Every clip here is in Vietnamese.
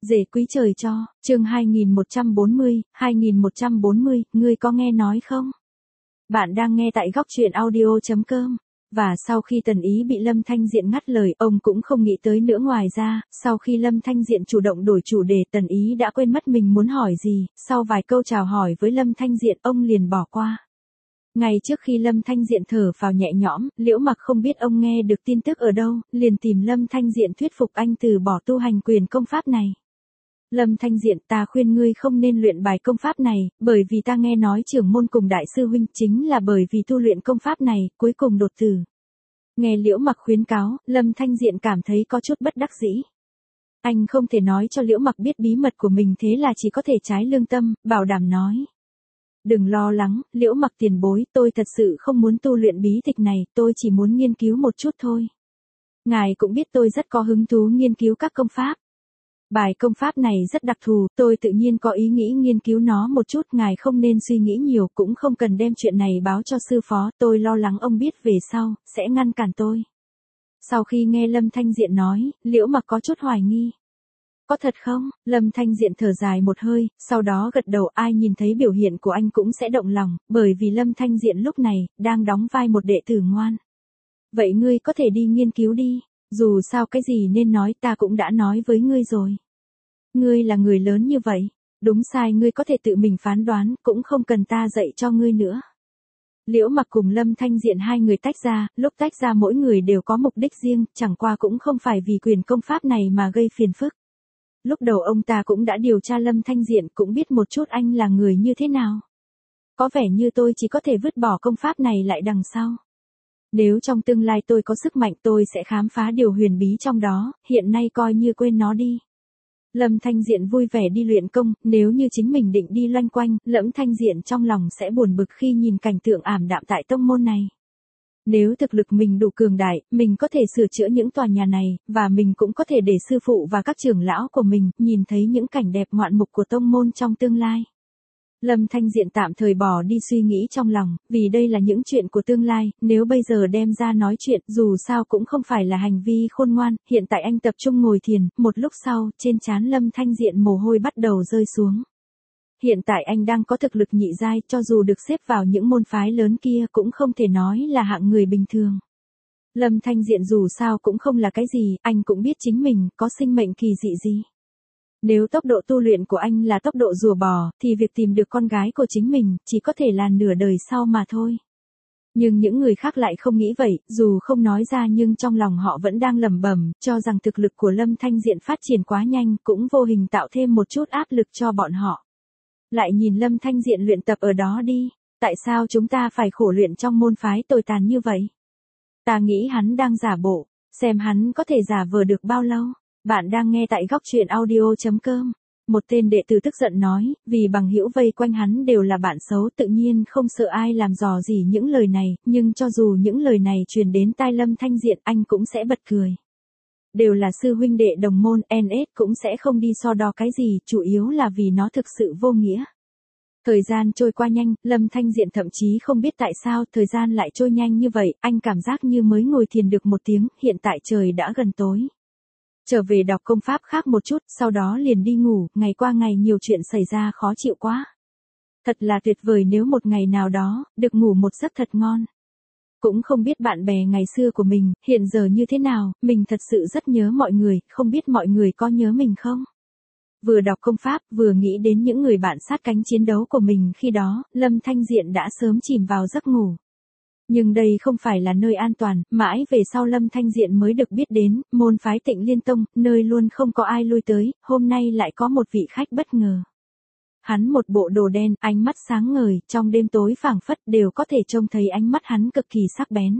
Rể quý trời cho, chương 2140, ngươi có nghe nói không? Bạn đang nghe tại góc truyện audio.com. Và sau khi Tần Ý bị Lâm Thanh Diện ngắt lời, ông cũng không nghĩ tới nữa. Ngoài ra, sau khi Lâm Thanh Diện chủ động đổi chủ đề, Tần Ý đã quên mất mình muốn hỏi gì. Sau vài câu chào hỏi với Lâm Thanh Diện, ông liền bỏ qua. Ngay trước khi Lâm Thanh Diện thở phào nhẹ nhõm, Liễu Mặc không biết ông nghe được tin tức ở đâu, liền tìm Lâm Thanh Diện thuyết phục anh từ bỏ tu hành quyền công pháp này. Lâm Thanh Diện, ta khuyên ngươi không nên luyện bài công pháp này, bởi vì ta nghe nói trưởng môn cùng đại sư huynh chính là bởi vì tu luyện công pháp này, cuối cùng đột tử. Nghe Liễu Mặc khuyến cáo, Lâm Thanh Diện cảm thấy có chút bất đắc dĩ. Anh không thể nói cho Liễu Mặc biết bí mật của mình, thế là chỉ có thể trái lương tâm, bảo đảm nói. Đừng lo lắng, Liễu Mặc tiền bối, tôi thật sự không muốn tu luyện bí tịch này, tôi chỉ muốn nghiên cứu một chút thôi. Ngài cũng biết tôi rất có hứng thú nghiên cứu các công pháp. Bài công pháp này rất đặc thù, tôi tự nhiên có ý nghĩ nghiên cứu nó một chút, ngài không nên suy nghĩ nhiều, cũng không cần đem chuyện này báo cho sư phó, tôi lo lắng ông biết về sau, sẽ ngăn cản tôi. Sau khi nghe Lâm Thanh Diện nói, Liễu Mặc có chút hoài nghi. Có thật không? Lâm Thanh Diện thở dài một hơi, sau đó gật đầu. Ai nhìn thấy biểu hiện của anh cũng sẽ động lòng, bởi vì Lâm Thanh Diện lúc này, đang đóng vai một đệ tử ngoan. Vậy ngươi có thể đi nghiên cứu đi, dù sao cái gì nên nói ta cũng đã nói với ngươi rồi. Ngươi là người lớn như vậy, đúng sai ngươi có thể tự mình phán đoán, cũng không cần ta dạy cho ngươi nữa. Liễu Mặc cùng Lâm Thanh Diện hai người tách ra, lúc tách ra mỗi người đều có mục đích riêng, chẳng qua cũng không phải vì quyền công pháp này mà gây phiền phức. Lúc đầu ông ta cũng đã điều tra Lâm Thanh Diện, cũng biết một chút anh là người như thế nào. Có vẻ như tôi chỉ có thể vứt bỏ công pháp này lại đằng sau. Nếu trong tương lai tôi có sức mạnh, tôi sẽ khám phá điều huyền bí trong đó, hiện nay coi như quên nó đi. Lâm Thanh Diện vui vẻ đi luyện công, nếu như chính mình định đi loanh quanh, Lâm Thanh Diện trong lòng sẽ buồn bực khi nhìn cảnh tượng ảm đạm tại tông môn này. Nếu thực lực mình đủ cường đại, mình có thể sửa chữa những tòa nhà này, và mình cũng có thể để sư phụ và các trưởng lão của mình nhìn thấy những cảnh đẹp ngoạn mục của tông môn trong tương lai. Lâm Thanh Diện tạm thời bỏ đi suy nghĩ trong lòng, vì đây là những chuyện của tương lai, nếu bây giờ đem ra nói chuyện, dù sao cũng không phải là hành vi khôn ngoan. Hiện tại anh tập trung ngồi thiền, một lúc sau, trên trán Lâm Thanh Diện mồ hôi bắt đầu rơi xuống. Hiện tại anh đang có thực lực nhị giai, cho dù được xếp vào những môn phái lớn kia cũng không thể nói là hạng người bình thường. Lâm Thanh Diện dù sao cũng không là cái gì, anh cũng biết chính mình có sinh mệnh kỳ dị gì. Nếu tốc độ tu luyện của anh là tốc độ rùa bò, thì việc tìm được con gái của chính mình chỉ có thể là nửa đời sau mà thôi. Nhưng những người khác lại không nghĩ vậy, dù không nói ra nhưng trong lòng họ vẫn đang lẩm bẩm, cho rằng thực lực của Lâm Thanh Diện phát triển quá nhanh, cũng vô hình tạo thêm một chút áp lực cho bọn họ. Lại nhìn Lâm Thanh Diện luyện tập ở đó đi, tại sao chúng ta phải khổ luyện trong môn phái tồi tàn như vậy? Ta nghĩ hắn đang giả bộ, xem hắn có thể giả vờ được bao lâu. Bạn đang nghe tại góc truyện audio.com. Một tên đệ tử tức giận nói, vì bằng hữu vây quanh hắn đều là bạn xấu, tự nhiên không sợ ai làm dò gì những lời này, nhưng cho dù những lời này truyền đến tai Lâm Thanh Diện, anh cũng sẽ bật cười. Đều là sư huynh đệ đồng môn, NS cũng sẽ không đi so đo cái gì, chủ yếu là vì nó thực sự vô nghĩa. Thời gian trôi qua nhanh, Lâm Thanh Diện thậm chí không biết tại sao thời gian lại trôi nhanh như vậy, anh cảm giác như mới ngồi thiền được một tiếng, hiện tại trời đã gần tối. Trở về đọc công pháp khác một chút, sau đó liền đi ngủ, ngày qua ngày nhiều chuyện xảy ra khó chịu quá. Thật là tuyệt vời nếu một ngày nào đó, được ngủ một giấc thật ngon. Cũng không biết bạn bè ngày xưa của mình, hiện giờ như thế nào, mình thật sự rất nhớ mọi người, không biết mọi người có nhớ mình không? Vừa đọc công pháp, vừa nghĩ đến những người bạn sát cánh chiến đấu của mình khi đó, Lâm Thanh Diện đã sớm chìm vào giấc ngủ. Nhưng đây không phải là nơi an toàn, mãi về sau Lâm Thanh Diện mới được biết đến, môn phái Tịnh Liên Tông, nơi luôn không có ai lui tới, hôm nay lại có một vị khách bất ngờ. Hắn một bộ đồ đen, ánh mắt sáng ngời, trong đêm tối phảng phất đều có thể trông thấy ánh mắt hắn cực kỳ sắc bén.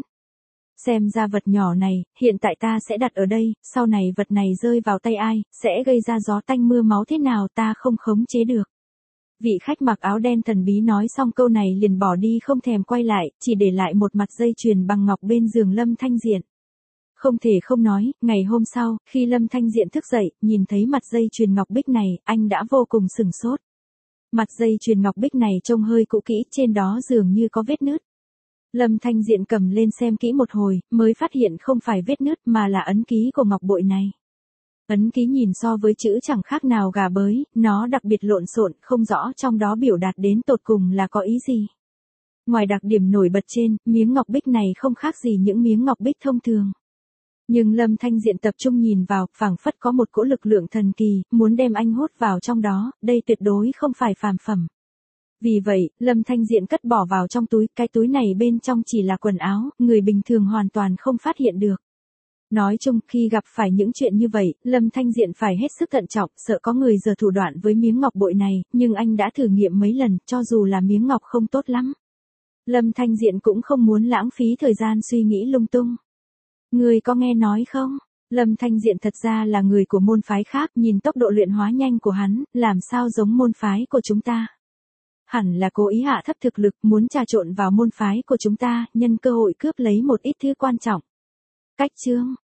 Xem ra vật nhỏ này, hiện tại ta sẽ đặt ở đây, sau này vật này rơi vào tay ai, sẽ gây ra gió tanh mưa máu thế nào ta không khống chế được. Vị khách mặc áo đen thần bí nói xong câu này liền bỏ đi không thèm quay lại, chỉ để lại một mặt dây chuyền bằng ngọc bên giường Lâm Thanh Diện. Không thể không nói, ngày hôm sau, khi Lâm Thanh Diện thức dậy, nhìn thấy mặt dây chuyền ngọc bích này, anh đã vô cùng sửng sốt. Mặt dây chuyền ngọc bích này trông hơi cũ kỹ, trên đó dường như có vết nứt. Lâm Thanh Diện cầm lên xem kỹ một hồi, mới phát hiện không phải vết nứt mà là ấn ký của ngọc bội này. Ấn ký nhìn so với chữ chẳng khác nào gà bới, nó đặc biệt lộn xộn, không rõ trong đó biểu đạt đến tột cùng là có ý gì. Ngoài đặc điểm nổi bật trên, miếng ngọc bích này không khác gì những miếng ngọc bích thông thường. Nhưng Lâm Thanh Diện tập trung nhìn vào, phảng phất có một cỗ lực lượng thần kỳ, muốn đem anh hút vào trong đó, đây tuyệt đối không phải phàm phẩm. Vì vậy, Lâm Thanh Diện cất bỏ vào trong túi, cái túi này bên trong chỉ là quần áo, người bình thường hoàn toàn không phát hiện được. Nói chung, khi gặp phải những chuyện như vậy, Lâm Thanh Diện phải hết sức thận trọng, sợ có người giở thủ đoạn với miếng ngọc bội này, nhưng anh đã thử nghiệm mấy lần, cho dù là miếng ngọc không tốt lắm. Lâm Thanh Diện cũng không muốn lãng phí thời gian suy nghĩ lung tung. Người có nghe nói không? Lâm Thanh Diện thật ra là người của môn phái khác, nhìn tốc độ luyện hóa nhanh của hắn, làm sao giống môn phái của chúng ta. Hẳn là cố ý hạ thấp thực lực, muốn trà trộn vào môn phái của chúng ta, nhân cơ hội cướp lấy một ít thứ quan trọng. Cách chương